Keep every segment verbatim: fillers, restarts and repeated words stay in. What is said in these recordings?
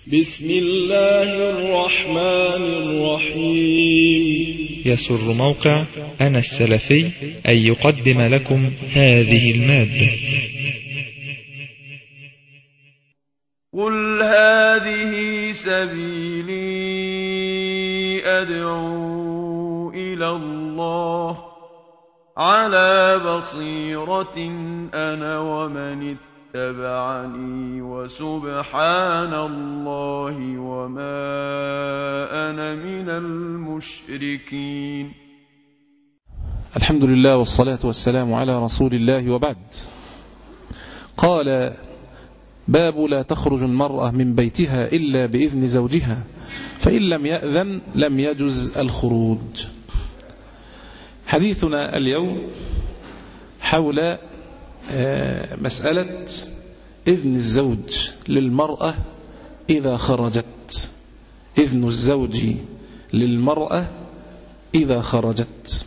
بسم الله الرحمن الرحيم. يسر موقع أنا السلفي أن يقدم لكم هذه المادة. قل هذه سبيلي أدعو إلى الله على بصيرة أنا ومن اتبعني وسبحان الله وما أنا من المشركين. الحمد لله والصلاة والسلام على رسول الله وبعد. قال: باب لا تخرج المرأة من بيتها إلا بإذن زوجها، فإن لم يأذن لم يجز الخروج. حديثنا اليوم حول مسألة إذن الزوج للمرأة إذا خرجت. إذن الزوج للمرأة إذا خرجت.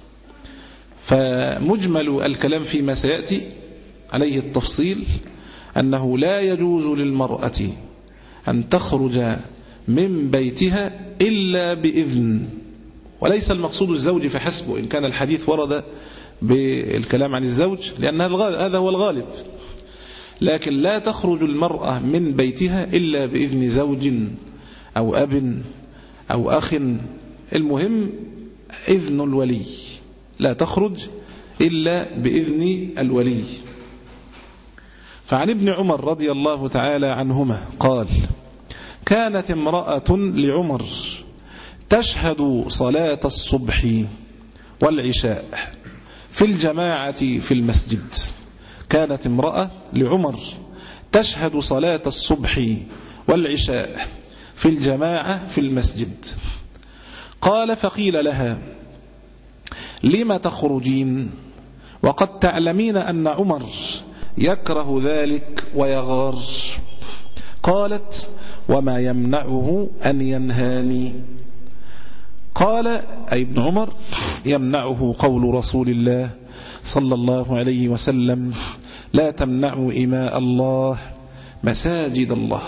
فمجمل الكلام فيما سيأتي عليه التفصيل أنه لا يجوز للمرأة أن تخرج من بيتها إلا بإذن، وليس المقصود الزوج فحسب، إن كان الحديث ورد بالكلام عن الزوج لأن هذا هو الغالب، لكن لا تخرج المرأة من بيتها إلا بإذن زوج أو أب أو أخ، المهم إذن الولي، لا تخرج إلا بإذن الولي. فعن ابن عمر رضي الله تعالى عنهما قال: كانت امرأة لعمر تشهد صلاة الصبح والعشاء في الجماعة في المسجد. كانت امرأة لعمر تشهد صلاة الصبح والعشاء في الجماعة في المسجد. قال: فقيل لها: لم تخرجين وقد تعلمين أن عمر يكره ذلك ويغار؟ قالت: وما يمنعه أن ينهاني؟ قال أي ابن عمر: يمنعه قول رسول الله صلى الله عليه وسلم: لا تمنعوا إماء الله مساجد الله.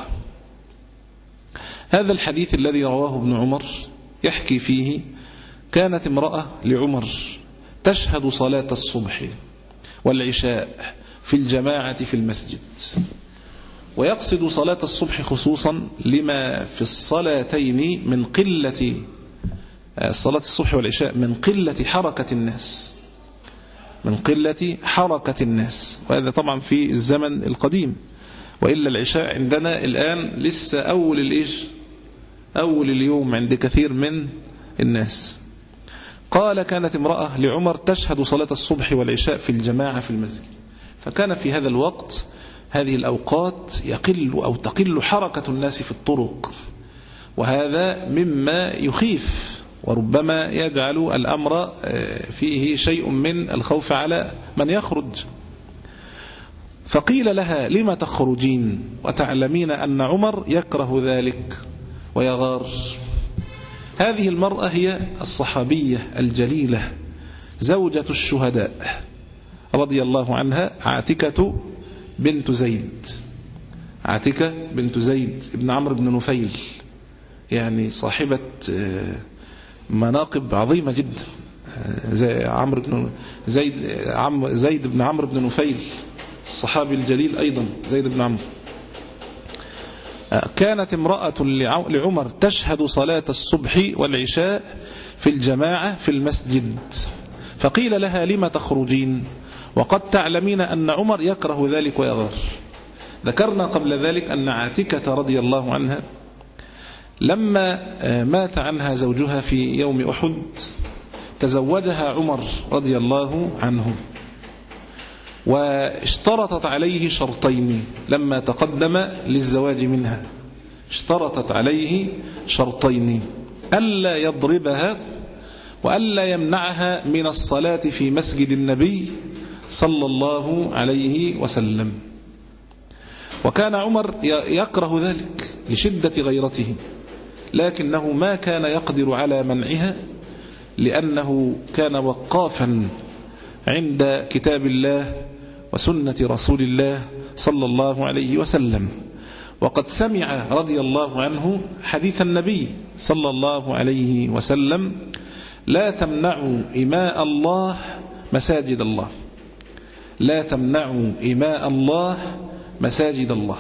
هذا الحديث الذي رواه ابن عمر يحكي فيه كانت امرأة لعمر تشهد صلاة الصبح والعشاء في الجماعة في المسجد، ويقصد صلاة الصبح خصوصا لما في الصلاتين من قلة صلاة الصبح والعشاء من قلة حركة الناس من قلة حركة الناس وهذا طبعا في الزمن القديم، وإلا العشاء عندنا الآن لسه أول الإيش أول اليوم عند كثير من الناس. قال: كانت امرأة لعمر تشهد صلاة الصبح والعشاء في الجماعة في المسجد، فكان في هذا الوقت هذه الأوقات يقل أو تقل حركة الناس في الطرق، وهذا مما يخيف وربما يجعل الأمر فيه شيء من الخوف على من يخرج. فقيل لها: لم تخرجين وتعلمين أن عمر يكره ذلك ويغار؟ هذه المرأة هي الصحابية الجليلة زوجة الشهداء رضي الله عنها، عاتكة بنت زيد عاتكة بنت زيد ابن عمرو بن نفيل، يعني صاحبة مناقب عظيمة جدا. زي عمرو بن زيد عم زيد بن عمرو بن نفيل الصحابي الجليل أيضا زيد بن عمرو. كانت امرأة لعمر تشهد صلاة الصبح والعشاء في الجماعة في المسجد، فقيل لها: لم تخرجين وقد تعلمين أن عمر يكره ذلك ويغار؟ ذكرنا قبل ذلك أن عاتكة رضي الله عنها لما مات عنها زوجها في يوم أحد تزوجها عمر رضي الله عنه، واشترطت عليه شرطين لما تقدم للزواج منها. اشترطت عليه شرطين: ألا يضربها وألا يمنعها من الصلاة في مسجد النبي صلى الله عليه وسلم. وكان عمر يكره ذلك لشدة غيرته، لكنه ما كان يقدر على منعها لأنه كان وقافا عند كتاب الله وسنة رسول الله صلى الله عليه وسلم، وقد سمع رضي الله عنه حديث النبي صلى الله عليه وسلم: لا تمنعوا إماء الله مساجد الله، لا تمنعوا إماء الله مساجد الله.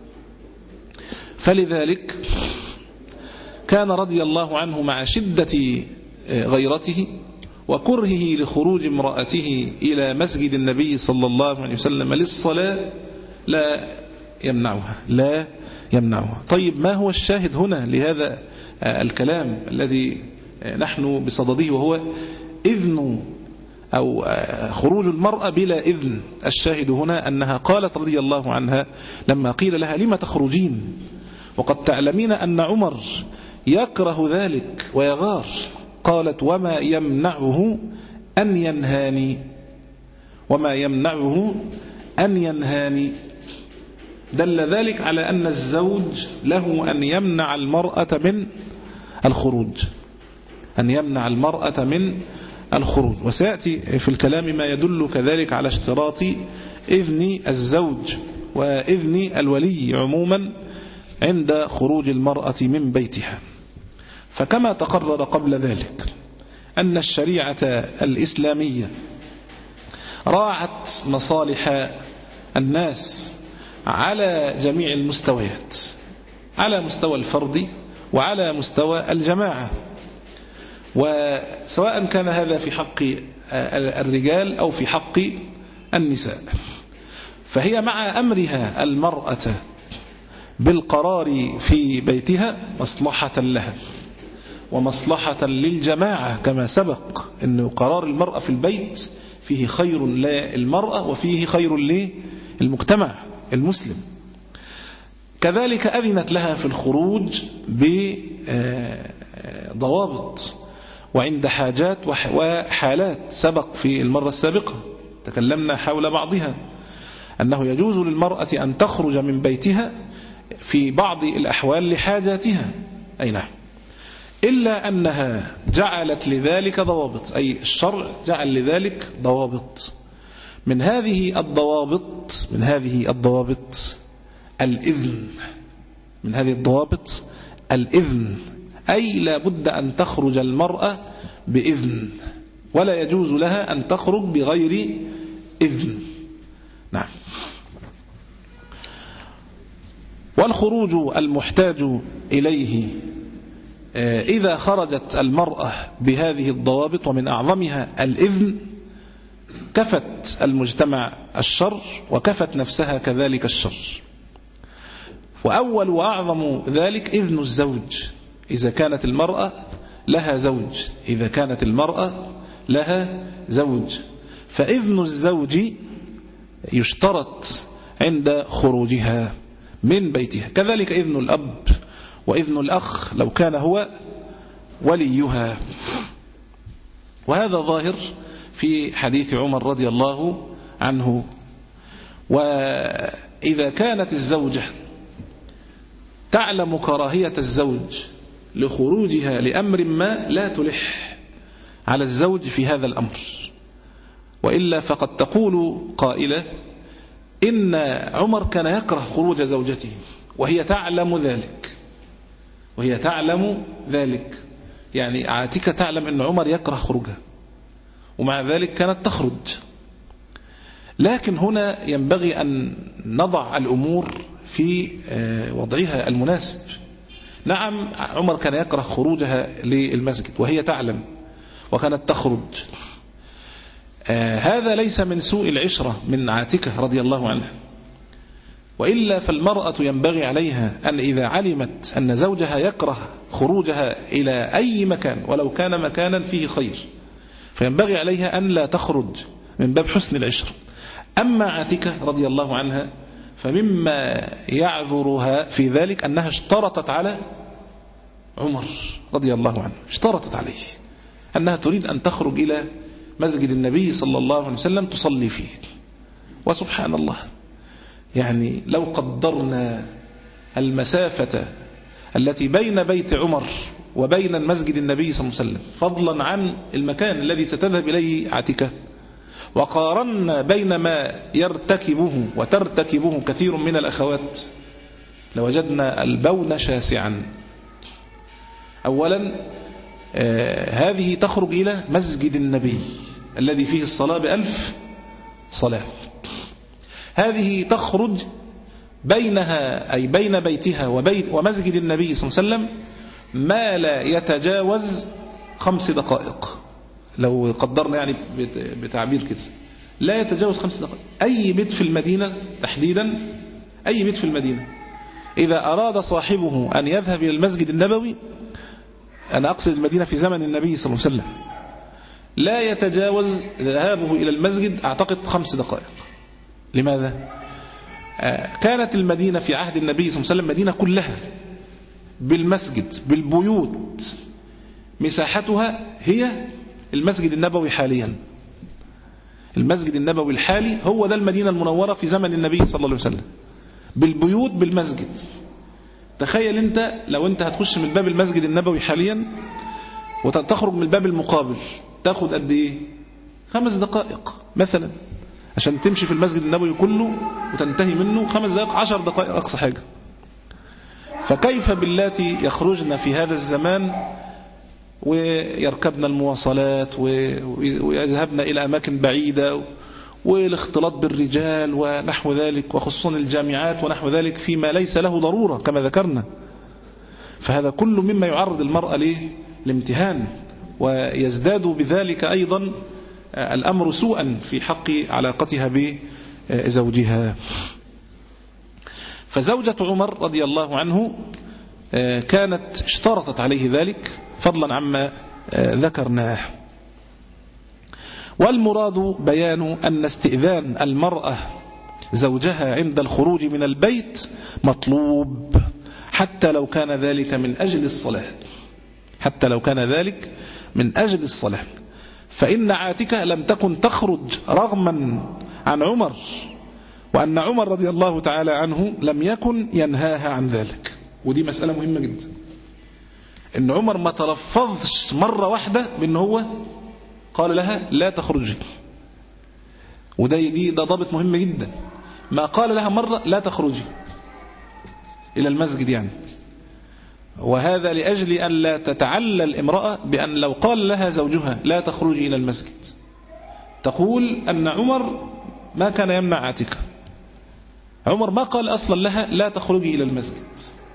فلذلك كان رضي الله عنه مع شدة غيرته وكرهه لخروج امرأته إلى مسجد النبي صلى الله عليه وسلم للصلاة لا يمنعها، لا يمنعها. طيب، ما هو الشاهد هنا لهذا الكلام الذي نحن بصدده، وهو إذن أو خروج المرأة بلا إذن؟ الشاهد هنا أنها قالت رضي الله عنها لما قيل لها: لما تخرجين وقد تعلمين أن عمر يكره ذلك ويغار؟ قالت: وما يمنعه أن ينهاني، وما يمنعه أن ينهاني. دل ذلك على أن الزوج له أن يمنع المرأة من الخروج، أن يمنع المرأة من الخروج. وسيأتي في الكلام ما يدل كذلك على اشتراط إذن الزوج وإذن الولي عموما عند خروج المرأة من بيتها. فكما تقرر قبل ذلك أن الشريعة الإسلامية راعت مصالح الناس على جميع المستويات، على مستوى الفرد وعلى مستوى الجماعة، وسواء كان هذا في حق الرجال أو في حق النساء. فهي مع أمرها المرأة بالقرار في بيتها مصلحة لها ومصلحة للجماعة، كما سبق أن قرار المرأة في البيت فيه خير للمرأة وفيه خير للمجتمع المسلم. كذلك أذنت لها في الخروج بضوابط وعند حاجات وحالات. سبق في المرة السابقة تكلمنا حول بعضها، أنه يجوز للمرأة أن تخرج من بيتها في بعض الأحوال لحاجاتها، أي نعم، إلا أنها جعلت لذلك ضوابط، أي الشرع جعل لذلك ضوابط. من هذه الضوابط من هذه الضوابط الإذن، من هذه الضوابط الإذن، أي لا بد أن تخرج المرأة بإذن، ولا يجوز لها أن تخرج بغير إذن. نعم. والخروج المحتاج إليه إذا خرجت المرأة بهذه الضوابط ومن أعظمها الإذن كفت المجتمع الشر وكفت نفسها كذلك الشر. وأول وأعظم ذلك إذن الزوج، إذا كانت المرأة لها زوج، إذا كانت المرأة لها زوج فإذن الزوج يشترط عند خروجها من بيتها. كذلك إذن الأب وإذن الأخ لو كان هو وليها. وهذا ظاهر في حديث عمر رضي الله عنه. وإذا كانت الزوجة تعلم كراهية الزوج لخروجها لأمر ما لا تلح على الزوج في هذا الأمر، وإلا فقد تقول قائلة إن عمر كان يكره خروج زوجته وهي تعلم ذلك، وهي تعلم ذلك يعني عاتكة تعلم أن عمر يكره خروجها ومع ذلك كانت تخرج. لكن هنا ينبغي أن نضع الأمور في وضعها المناسب. نعم، عمر كان يكره خروجها للمسجد وهي تعلم وكانت تخرج، هذا ليس من سوء العشرة من عاتكة رضي الله عنها، وإلا فالمرأة ينبغي عليها أن إذا علمت أن زوجها يكره خروجها إلى أي مكان ولو كان مكانا فيه خير فينبغي عليها أن لا تخرج من باب حسن العشرة. أما عاتكة رضي الله عنها فمما يعذرها في ذلك أنها اشترطت على عمر رضي الله عنه، اشترطت عليه أنها تريد أن تخرج إلى مسجد النبي صلى الله عليه وسلم تصلي فيه. وسبحان الله، يعني لو قدرنا المسافة التي بين بيت عمر وبين المسجد النبي صلى الله عليه وسلم فضلا عن المكان الذي تذهب إليه عاتكة، وقارنا بين ما يرتكبه وترتكبه كثير من الأخوات، لوجدنا البون شاسعا. أولا آه هذه تخرج إلى مسجد النبي الذي فيه الصلاة بألف صلاة. هذه تخرج بينها أي بين بيتها وبيت ومسجد النبي صلى الله عليه وسلم ما لا يتجاوز خمس دقائق، لو قدرنا يعني بتعبير كده لا يتجاوز خمس دقائق. أي بيت في المدينة تحديدا، أي بيت في المدينة إذا أراد صاحبه أن يذهب إلى المسجد النبوي، أنا أقصد المدينة في زمن النبي صلى الله عليه وسلم، لا يتجاوز ذهابه إلى المسجد أعتقد خمس دقائق. لماذا؟ كانت المدينة في عهد النبي صلى الله عليه وسلم مدينة كلها بالمسجد بالبيوت مساحتها هي المسجد النبوي حاليا. المسجد النبوي الحالي هو ده المدينة المنورة في زمن النبي صلى الله عليه وسلم، بالبيوت بالمسجد. تخيل انت لو انت هتخش من باب المسجد النبوي حاليا وتخرج من الباب المقابل، تاخد قد ايه؟ خمس دقائق مثلا عشان تمشي في المسجد النبوي كله وتنتهي منه، خمس دقائق عشر دقائق أقصى حاجة. فكيف باللاتي يخرجن في هذا الزمان ويركبن المواصلات ويذهبن إلى أماكن بعيدة والاختلاط بالرجال ونحو ذلك، وخصوصا الجامعات ونحو ذلك فيما ليس له ضرورة كما ذكرنا. فهذا كل مما يعرض المرأة له الامتهان، ويزداد بذلك أيضا الأمر سوءا في حق علاقتها بزوجها. فزوجة عمر رضي الله عنه كانت اشترطت عليه ذلك فضلا عما ذكرناه. والمراد بيان أن استئذان المرأة زوجها عند الخروج من البيت مطلوب، حتى لو كان ذلك من أجل الصلاة، حتى لو كان ذلك من أجل الصلاة. فإن عاتكة لم تكن تخرج رغما عن عمر، وأن عمر رضي الله تعالى عنه لم يكن ينهاها عن ذلك. ودي مسألة مهمة جدا، إن عمر ما تلفظش مرة واحدة بأنه هو قال لها لا تخرجي، وده دي ده ضابط مهم جدا. ما قال لها مرة لا تخرجي إلى المسجد يعني، وهذا لأجل أن لا تتعلى الامرأة بأن لو قال لها زوجها لا تخرجي إلى المسجد تقول أن عمر ما كان يمنع عاتكة. عمر ما قال أصلا لها لا تخرجي إلى المسجد،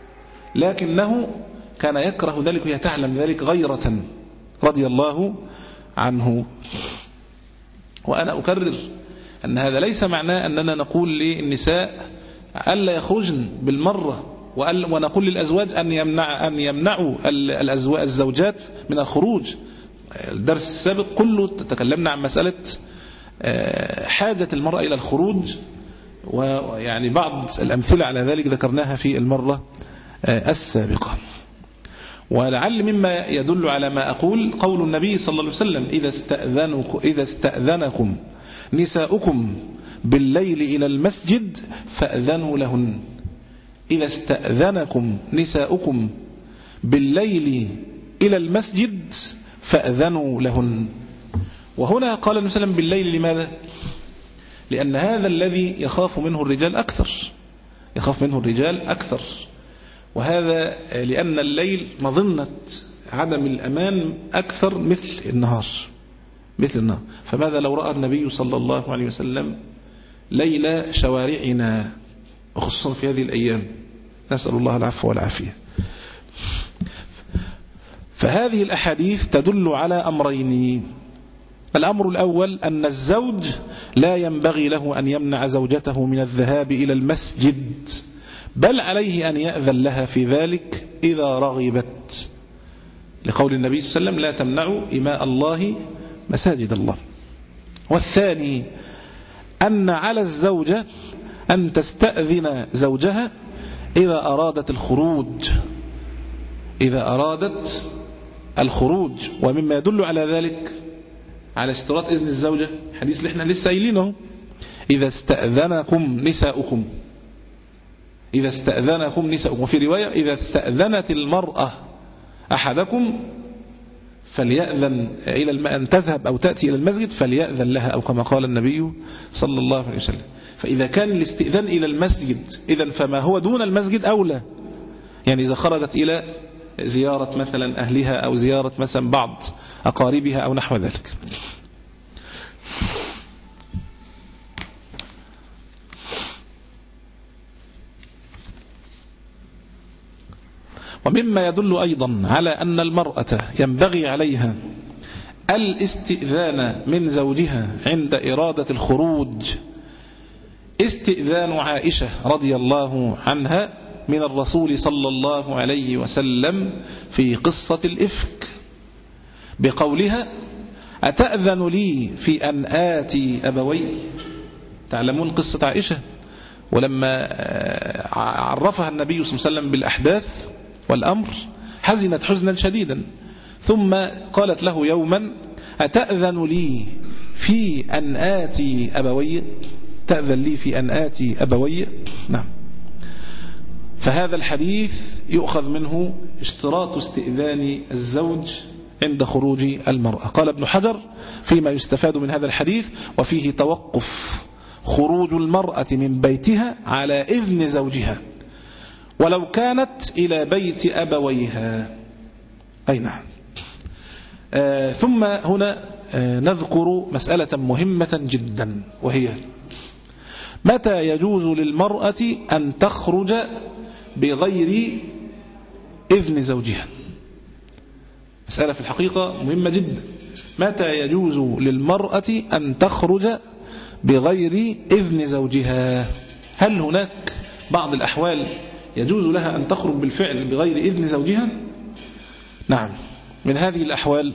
لكنه كان يكره ذلك وهي تعلم ذلك غيرة رضي الله عنه. وأنا أكرر أن هذا ليس معناه أننا نقول للنساء ألا يخرجن بالمرة، ونقول للأزواج أن يمنع أن يمنعوا الأزواج الزوجات من الخروج. الدرس السابق كله تكلمنا عن مسألة حاجة المرأة إلى الخروج، ويعني بعض الأمثلة على ذلك ذكرناها في المرة السابقة. ولعل مما يدل على ما أقول قول النبي صلى الله عليه وسلم إذا استأذنكم, إذا استأذنكم نساؤكم بالليل إلى المسجد فأذنوا لهن. إذا استأذنكم نساؤكم بالليل إلى المسجد فأذنوا لهن. وهنا قال النبي صلى الله عليه وسلم بالليل، لماذا؟ لأن هذا الذي يخاف منه الرجال أكثر، يخاف منه الرجال أكثر، وهذا لأن الليل مظنة عدم الأمان أكثر مثل النهار، مثل النهار. فماذا لو رأى النبي صلى الله عليه وسلم ليل شوارعنا، وخصوصا في هذه الأيام، نسأل الله العفو والعافية. فهذه الأحاديث تدل على أمرين. الأمر الأول أن الزوج لا ينبغي له أن يمنع زوجته من الذهاب إلى المسجد، بل عليه أن يأذن لها في ذلك إذا رغبت، لقول النبي صلى الله عليه وسلم لا تمنعوا إماء الله مساجد الله. والثاني أن على الزوجة أن تستأذن زوجها إذا أرادت الخروج، إذا أرادت الخروج. ومما يدل على ذلك على اشتراط إذن الزوجة حديث اللي احنا لسه قايلينه، إذا استأذنكم نساؤكم، إذا استأذنكم نساؤكم. وفي رواية إذا استأذنت المرأة أحدكم فليأذن إلى أن تذهب أو تأتي إلى المسجد فليأذن لها، أو كما قال النبي صلى الله عليه وسلم. فإذا كان الاستئذان إلى المسجد إذن فما هو دون المسجد أولى. يعني إذا خرجت إلى زيارة مثلا أهلها أو زيارة مثلا بعض أقاربها أو نحو ذلك. ومما يدل أيضا على أن المرأة ينبغي عليها الاستئذان من زوجها عند إرادة الخروج استئذان عائشة رضي الله عنها من الرسول صلى الله عليه وسلم في قصة الإفك بقولها أتأذن لي في أن آتي أبوي. تعلمون قصة عائشة، ولما عرفها النبي صلى الله عليه وسلم بالأحداث والأمر حزنت حزنا شديدا، ثم قالت له يوما أتأذن لي في أن آتي أبوي، تأذن لي في أن آتي أبوي. نعم. فهذا الحديث يؤخذ منه اشتراط استئذان الزوج عند خروج المرأة. قال ابن حجر فيما يستفاد من هذا الحديث وفيه توقف خروج المرأة من بيتها على إذن زوجها ولو كانت إلى بيت أبويها. أي نعم. آه ثم هنا آه نذكر مسألة مهمة جدا، وهي متى يجوز للمرأة أن تخرج بغير إذن زوجها. مسألة في الحقيقة مهمة جدا. متى يجوز للمرأة أن تخرج بغير إذن زوجها؟ هل هناك بعض الأحوال يجوز لها أن تخرج بالفعل بغير إذن زوجها؟ نعم. من هذه الأحوال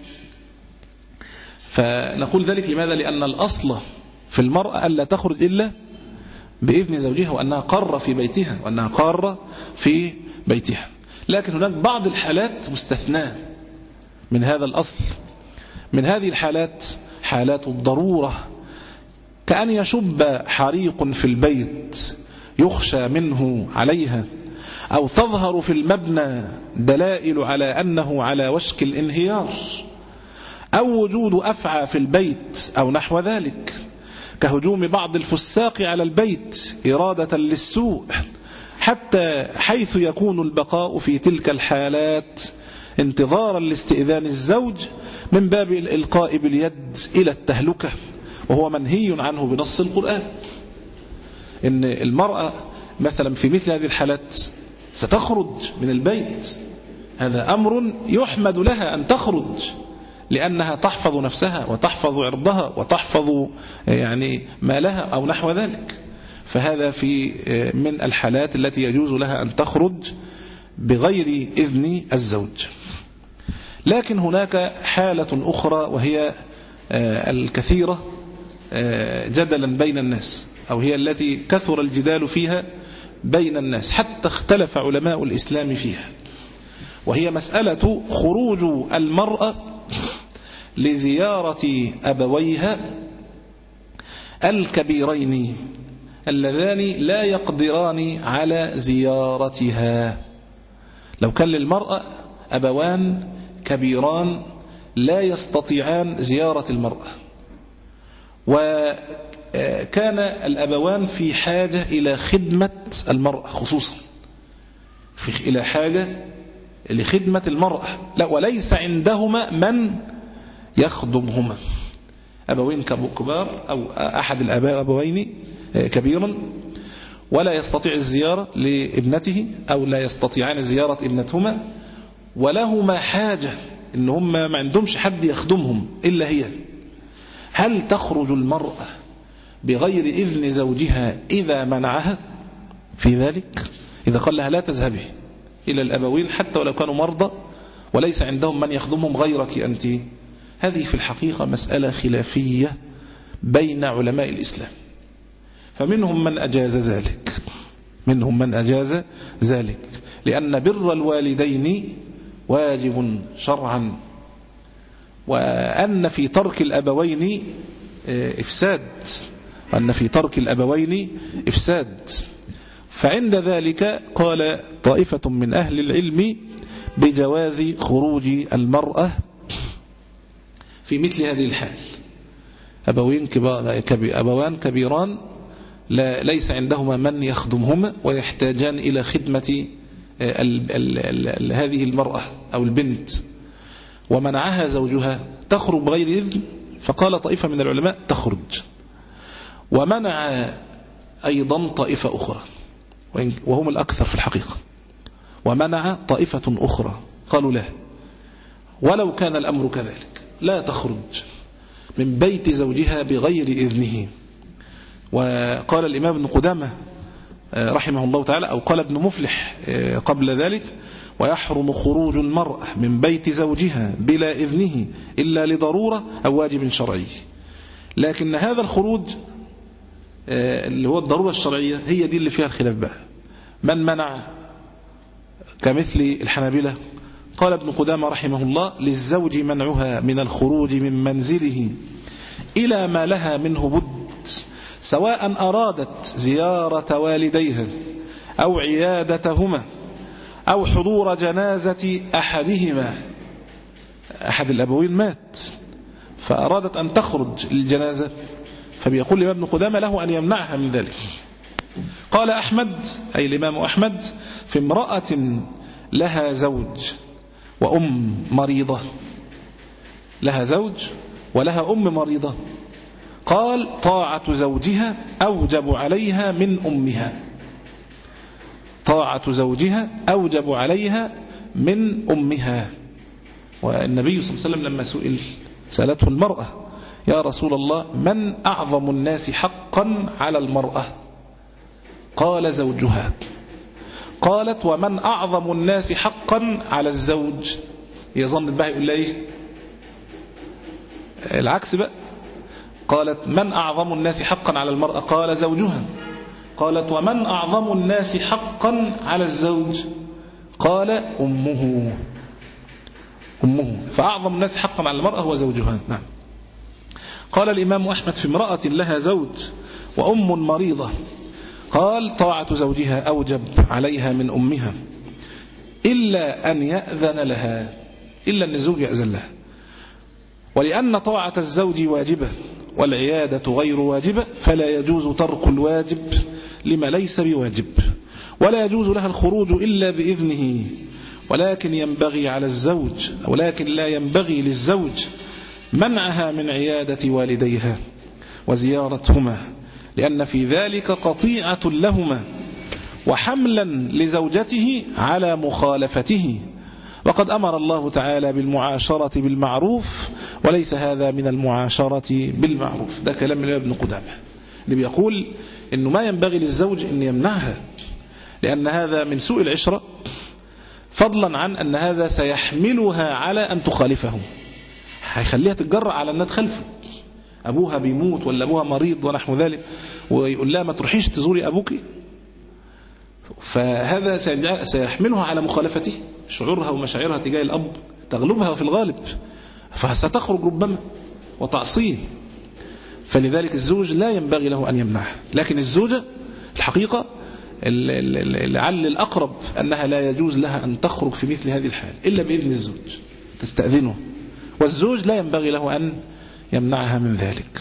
فنقول ذلك لماذا؟ لأن الأصل في المرأة ألا تخرج إلا بإذن زوجها، وأنها قارة في بيتها وأنها قارة في بيتها. لكن هناك بعض الحالات مستثناة من هذا الأصل. من هذه الحالات حالات الضرورة، كأن يشب حريق في البيت يخشى منه عليها، أو تظهر في المبنى دلائل على أنه على وشك الانهيار، أو وجود أفعى في البيت أو نحو ذلك، كهجوم بعض الفساق على البيت إرادة للسوء، حتى حيث يكون البقاء في تلك الحالات انتظارا لاستئذان الزوج من باب الإلقاء باليد إلى التهلكة، وهو منهي عنه بنص القرآن. إن المرأة مثلا في مثل هذه الحالات ستخرج من البيت، هذا أمر يحمد لها أن تخرج، لأنها تحفظ نفسها وتحفظ عرضها وتحفظ يعني مالها أو نحو ذلك. فهذا في من الحالات التي يجوز لها أن تخرج بغير إذن الزوج. لكن هناك حالة أخرى وهي الكثيرة جدلا بين الناس، أو هي التي كثر الجدال فيها بين الناس حتى اختلف علماء الإسلام فيها، وهي مسألة خروج المرأة لزيارة أبويها الكبيرين اللذان لا يقدران على زيارتها. لو كان للمرأة أبوان كبيران لا يستطيعان زيارة المرأة، وكان الأبوان في حاجة إلى خدمة المرأة خصوصا، إلى حاجة لخدمة المرأة، لا وليس عندهما من يخدمهما. أبوين كبار أو أحد الأباء أبوين كبيرا ولا يستطيع الزيارة لابنته أو لا يستطيعان زيارة ابنتهما، ولهما حاجة إن هم ما عندهمش حد يخدمهم إلا هي. هل تخرج المرأة بغير إذن زوجها إذا منعها في ذلك؟ إذا قال لها لا تذهبي إلى الأبوين حتى ولو كانوا مرضى وليس عندهم من يخدمهم غيرك أنت. هذه في الحقيقة مسألة خلافية بين علماء الإسلام، فمنهم من أجاز ذلك منهم من أجاز ذلك لأن بر الوالدين واجب شرعا، وأن في ترك الأبوين إفساد وأن في ترك الأبوين إفساد. فعند ذلك قال طائفة من أهل العلم بجواز خروج المرأة في مثل هذه الحال. أبوين كبار أبوان كبيران لا ليس عندهما من يخدمهما ويحتاجان إلى خدمة ال ال ال ال هذه المرأة أو البنت، ومنعها زوجها تخرج بغير إذن، فقال طائفة من العلماء تخرج. ومنع أيضا طائفة أخرى وهم الأكثر في الحقيقة، ومنع طائفة أخرى قالوا لا، ولو كان الأمر كذلك لا تخرج من بيت زوجها بغير إذنه. وقال الإمام ابن قدامة رحمه الله تعالى، أو قال ابن مفلح قبل ذلك: ويحرم خروج المرأة من بيت زوجها بلا إذنه إلا لضرورة أو واجب شرعي. لكن هذا الخروج اللي هو الضرورة الشرعية هي دي اللي فيها الخلاف بقى. من منع كمثل الحنابلة، قال ابن قدامة رحمه الله: للزوج منعها من الخروج من منزله إلى ما لها منه بد، سواء أرادت زيارة والديها أو عيادتهما أو حضور جنازة أحدهما. أحد الأبوين مات فأرادت أن تخرج للجنازة، فبيقول الإمام ابن قدامة له أن يمنعها من ذلك. قال أحمد، أي الإمام أحمد: في امرأة لها زوج وأم مريضة، لها زوج ولها أم مريضة، قال: طاعة زوجها أوجب عليها من أمها، طاعة زوجها أوجب عليها من أمها. والنبي صلى الله عليه وسلم لما سئل سألته المرأة: يا رسول الله، من أعظم الناس حقا على المرأة؟ قال: زوجها. قالت: ومن أعظم الناس حقا على الزوج؟ يظن بقى يقول لي العكس بقى. قالت: من أعظم الناس حقا على المرأة؟ قال: زوجها. قالت: ومن أعظم الناس حقا على الزوج؟ قال: أمه. أمه. فأعظم الناس حقا على المرأة هو زوجها. نعم. قال الإمام أحمد: في امرأة لها زوج وأم مريضة، قال: طاعة زوجها أوجب عليها من أمها إلا أن يأذن لها، إلا أن الزوج يأذن لها. ولأن طاعة الزوج واجبة والعيادة غير واجبة، فلا يجوز ترك الواجب لما ليس بواجب، ولا يجوز لها الخروج إلا بإذنه. ولكن ينبغي على الزوج، أو لكن لا ينبغي للزوج منعها من عيادة والديها وزيارتهما، لأن في ذلك قطيعة لهما وحملا لزوجته على مخالفته. وقد أمر الله تعالى بالمعاشرة بالمعروف، وليس هذا من المعاشرة بالمعروف. ده كلام من ابن قدامة اللي بيقول إنه ما ينبغي للزوج أن يمنعها، لأن هذا من سوء العشرة، فضلا عن أن هذا سيحملها على أن تخالفه، هيخليها تتجرأ على أنها تخالفه. أبوها بيموت ولا أبوها مريض ونحو ذلك، ويقول لها ما تروحيش تزوري أبوك، فهذا سيحملها على مخالفته. شعورها ومشاعرها تجاه الأب تغلبها في الغالب، فستخرج ربما وتعصيه. فلذلك الزوج لا ينبغي له أن يمنعها. لكن الزوجة الحقيقة لعل الأقرب أنها لا يجوز لها أن تخرج في مثل هذه الحال إلا بإذن الزوج، تستأذنه، والزوج لا ينبغي له أن يمنعها من ذلك.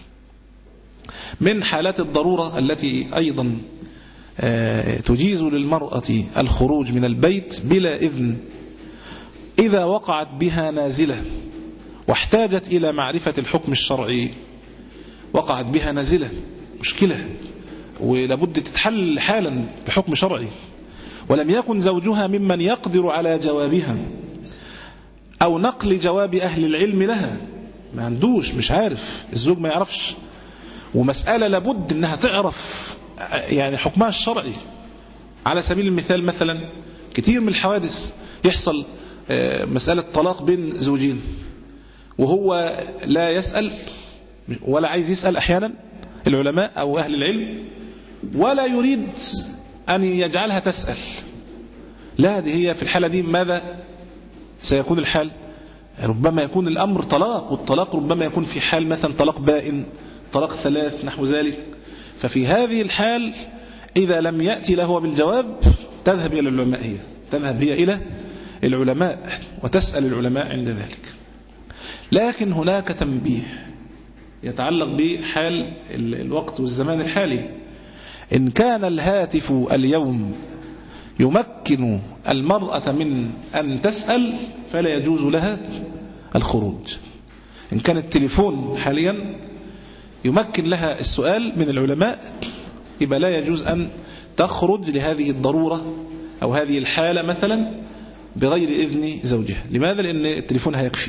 من حالات الضرورة التي أيضا تجيز للمرأة الخروج من البيت بلا إذن، إذا وقعت بها نازلة واحتاجت إلى معرفة الحكم الشرعي. وقعت بها نازلة، مشكلة ولابد تتحل حالا بحكم شرعي، ولم يكن زوجها ممن يقدر على جوابها أو نقل جواب أهل العلم لها، ما عندوش، مش عارف، الزوج ما يعرفش، ومسألة لابد أنها تعرف يعني حكمها الشرعي. على سبيل المثال مثلا كتير من الحوادث يحصل مسألة طلاق بين زوجين، وهو لا يسأل ولا عايز يسأل أحيانا العلماء أو أهل العلم، ولا يريد أن يجعلها تسأل. لا، دي هي في الحالة دي ماذا سيكون الحال؟ ربما يكون الأمر طلاق، والطلاق ربما يكون في حال مثلا طلاق بائن، طلاق ثلاث، نحو ذلك. ففي هذه الحال إذا لم يأتي له بالجواب تذهب إلى العلماء، هي تذهب هي إلى العلماء وتسأل العلماء عند ذلك. لكن هناك تنبيه يتعلق بحال الوقت والزمان الحالي، إن كان الهاتف اليوم يمكن المرأة من أن تسأل فلا يجوز لها الخروج. إن كان التليفون حاليا يمكن لها السؤال من العلماء يبقى لا يجوز أن تخرج لهذه الضرورة أو هذه الحالة مثلا بغير إذن زوجها. لماذا؟ لأن التليفون هيكفي.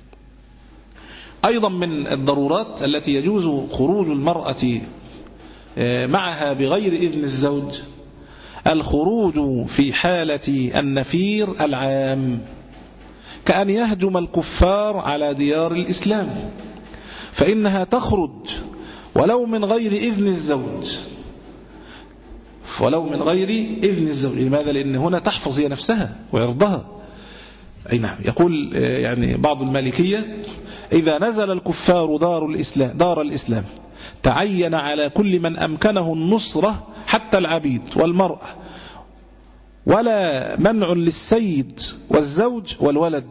أيضا من الضرورات التي يجوز خروج المرأة معها بغير إذن الزوج الخروج في حالة النفير العام، كأن يهجم الكفار على ديار الإسلام، فإنها تخرج ولو من غير إذن الزوج، ولو من غير إذن الزوج. لماذا؟ لأن هنا تحفظ هي نفسها وعرضها. أي نعم. يقول يعني بعض المالكية إذا نزل الكفار دار الإسلام, دار الإسلام تعين على كل من أمكنه النصرة حتى العبيد والمرأة، ولا منع للسيد والزوج والولد.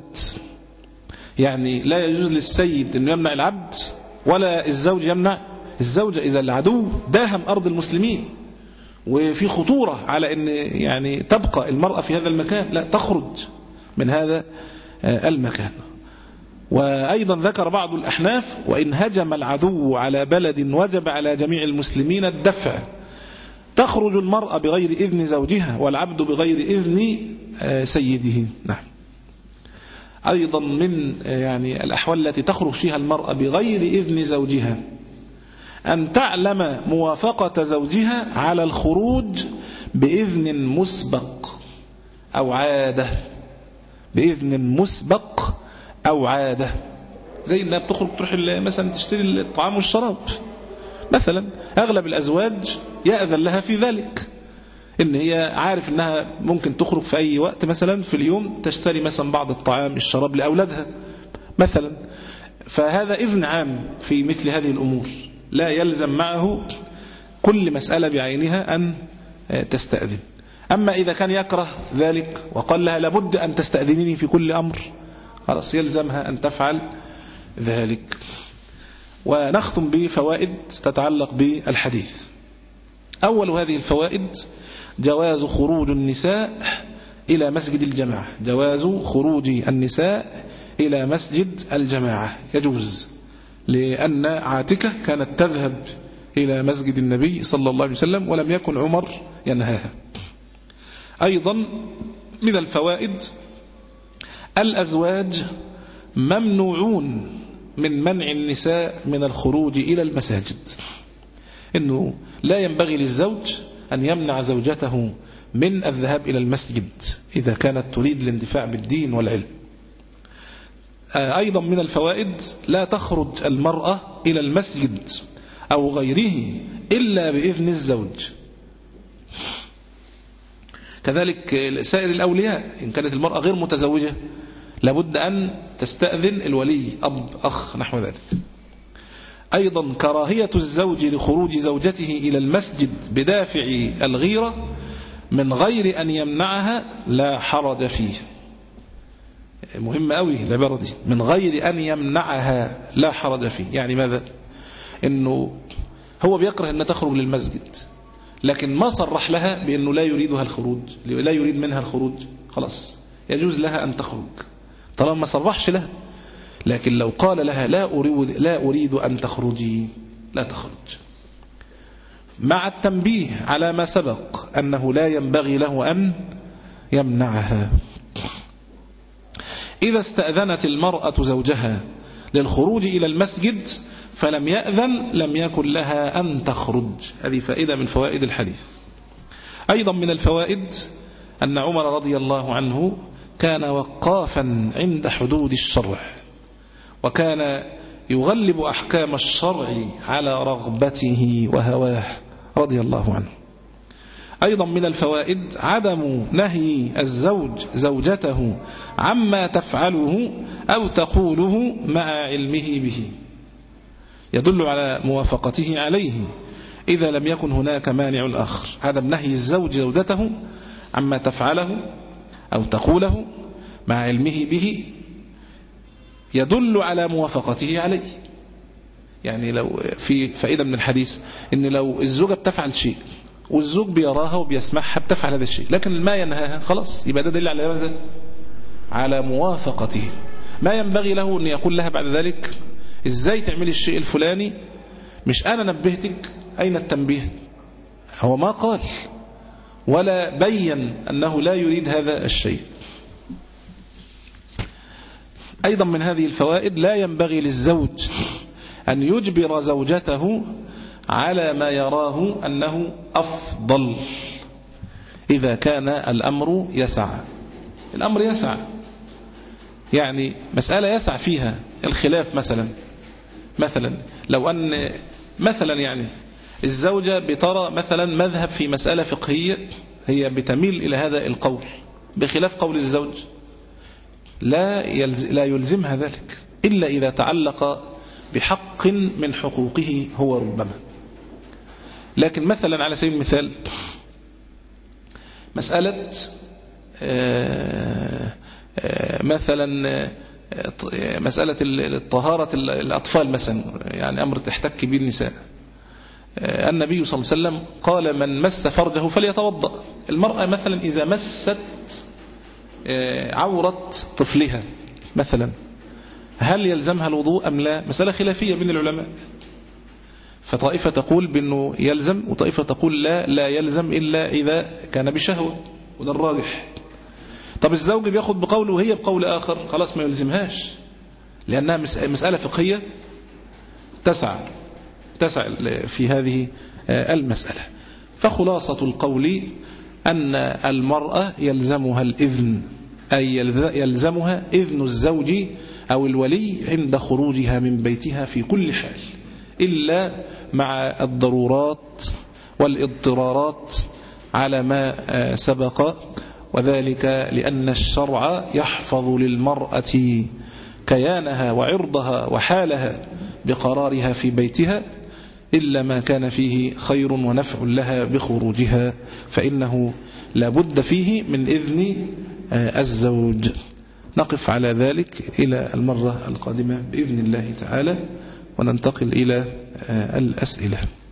يعني لا يجوز للسيد أنه يمنع العبد ولا الزوج يمنع الزوجة إذا العدو داهم أرض المسلمين وفي خطورة على أن يعني تبقى المرأة في هذا المكان، لا تخرج من هذا المكان. وأيضا ذكر بعض الأحناف وإن هجم العدو على بلد وجب على جميع المسلمين الدفع، تخرج المرأة بغير إذن زوجها والعبد بغير إذن سيده. نعم. أيضا من يعني الأحوال التي تخرج فيها المرأة بغير إذن زوجها أن تعلم موافقة زوجها على الخروج بإذن مسبق أو عادة، بإذن مسبق أو عادة، زي إنها بتخرج تروح مثلا تشتري الطعام والشراب مثلا. أغلب الأزواج يأذن لها في ذلك، إن هي عارف إنها ممكن تخرج في أي وقت مثلا في اليوم تشتري مثلا بعض الطعام الشراب لأولادها مثلا. فهذا إذن عام في مثل هذه الأمور، لا يلزم معه كل مسألة بعينها أن تستأذن. أما إذا كان يكره ذلك وقال لها لابد أن تستأذنيني في كل أمر، خلاص يلزمها أن تفعل ذلك. ونختم بفوائد تتعلق بالحديث. أول هذه الفوائد جواز خروج النساء إلى مسجد الجماعة، جواز خروج النساء إلى مسجد الجماعة يجوز، لأن عاتكة كانت تذهب إلى مسجد النبي صلى الله عليه وسلم ولم يكن عمر ينهاها. أيضا من الفوائد الأزواج ممنوعون من منع النساء من الخروج إلى المساجد، إنه لا ينبغي للزوج أن يمنع زوجته من الذهاب إلى المسجد إذا كانت تريد الاندفاع بالدين والعلم. أيضا من الفوائد لا تخرج المرأة إلى المسجد أو غيره إلا بإذن الزوج. كذلك سائر الأولياء، إن كانت المرأة غير متزوجة لابد أن تستأذن الولي، أب، أخ، نحو ذلك. أيضا كراهية الزوج لخروج زوجته إلى المسجد بدافع الغيرة من غير أن يمنعها لا حرج فيه. مهم قوي العبارة دي، من غير أن يمنعها لا حرج فيه. يعني ماذا؟ إنه هو بيكره أن تخرج للمسجد لكن ما صرح لها بأنه لا يريدها الخروج، لا يريد منها الخروج، خلاص يجوز لها أن تخرج طالما ما صرحش لها. لكن لو قال لها لا أريد, لا أريد أن تخرجي لا تخرج، مع التنبيه على ما سبق أنه لا ينبغي له أن يمنعها. إذا استأذنت المرأة زوجها للخروج إلى المسجد فلم يأذن لم يكن لها أن تخرج. هذه فائدة من فوائد الحديث. أيضا من الفوائد أن عمر رضي الله عنه كان وقافا عند حدود الشرع، وكان يغلب أحكام الشرع على رغبته وهواه رضي الله عنه. أيضا من الفوائد عدم نهي الزوج زوجته عما تفعله أو تقوله مع علمه به، يدل على موافقته عليه إذا لم يكن هناك مانع آخر. عدم نهي الزوج زوجته عما تفعله أو تقوله مع علمه به يدل على موافقته عليه. يعني لو في فائدة من الحديث إن لو الزوجة بتفعل شيء والزوج بيراها وبيسمعها بتفعل هذا الشيء، لكن ما ينهاها خلاص يبقى ده دليل على ماذا؟ على موافقته. ما ينبغي له أن يقول لها بعد ذلك إزاي تعملي الشيء الفلاني، مش أنا نبهتك، أين التنبيه؟ هو ما قال ولا بين أنه لا يريد هذا الشيء. أيضا من هذه الفوائد لا ينبغي للزوج أن يجبر زوجته على ما يراه أنه أفضل إذا كان الأمر يسع. الأمر يسع يعني مسألة يسع فيها الخلاف، مثلا مثلا لو أن مثلا يعني الزوجة بترى مثلا مذهب في مسألة فقهية هي بتميل إلى هذا القول بخلاف قول الزوج، لا لا يلزمها ذلك إلا إذا تعلق بحق من حقوقه هو ربما. لكن مثلا على سبيل المثال مسألة مثلا مسألة الطهارة الأطفال مثلا، يعني أمر تحتك به النساء، النبي صلى الله عليه وسلم قال من مس فرجه فليتوضأ. المرأة مثلا إذا مست عورة طفلها مثلا هل يلزمها الوضوء أم لا؟ مسألة خلافية بين العلماء، فطائفة تقول بأنه يلزم وطائفة تقول لا لا يلزم إلا إذا كان بشهوة، وده الراجح. طب الزوج بياخد بقوله وهي بقول آخر، خلاص ما يلزمهاش لأنها مسألة فقهية تسع تسع في هذه المسألة. فخلاصة القول أن المرأة يلزمها الإذن، أي يلزمها إذن الزوج أو الولي عند خروجها من بيتها في كل حال، إلا مع الضرورات والاضطرارات على ما سبق، وذلك لأن الشرع يحفظ للمرأة كيانها وعرضها وحالها بقرارها في بيتها، إلا ما كان فيه خير ونفع لها بخروجها، فإنه لابد فيه من إذن الزوج. نقف على ذلك إلى المرة القادمة بإذن الله تعالى، وننتقل إلى الأسئلة.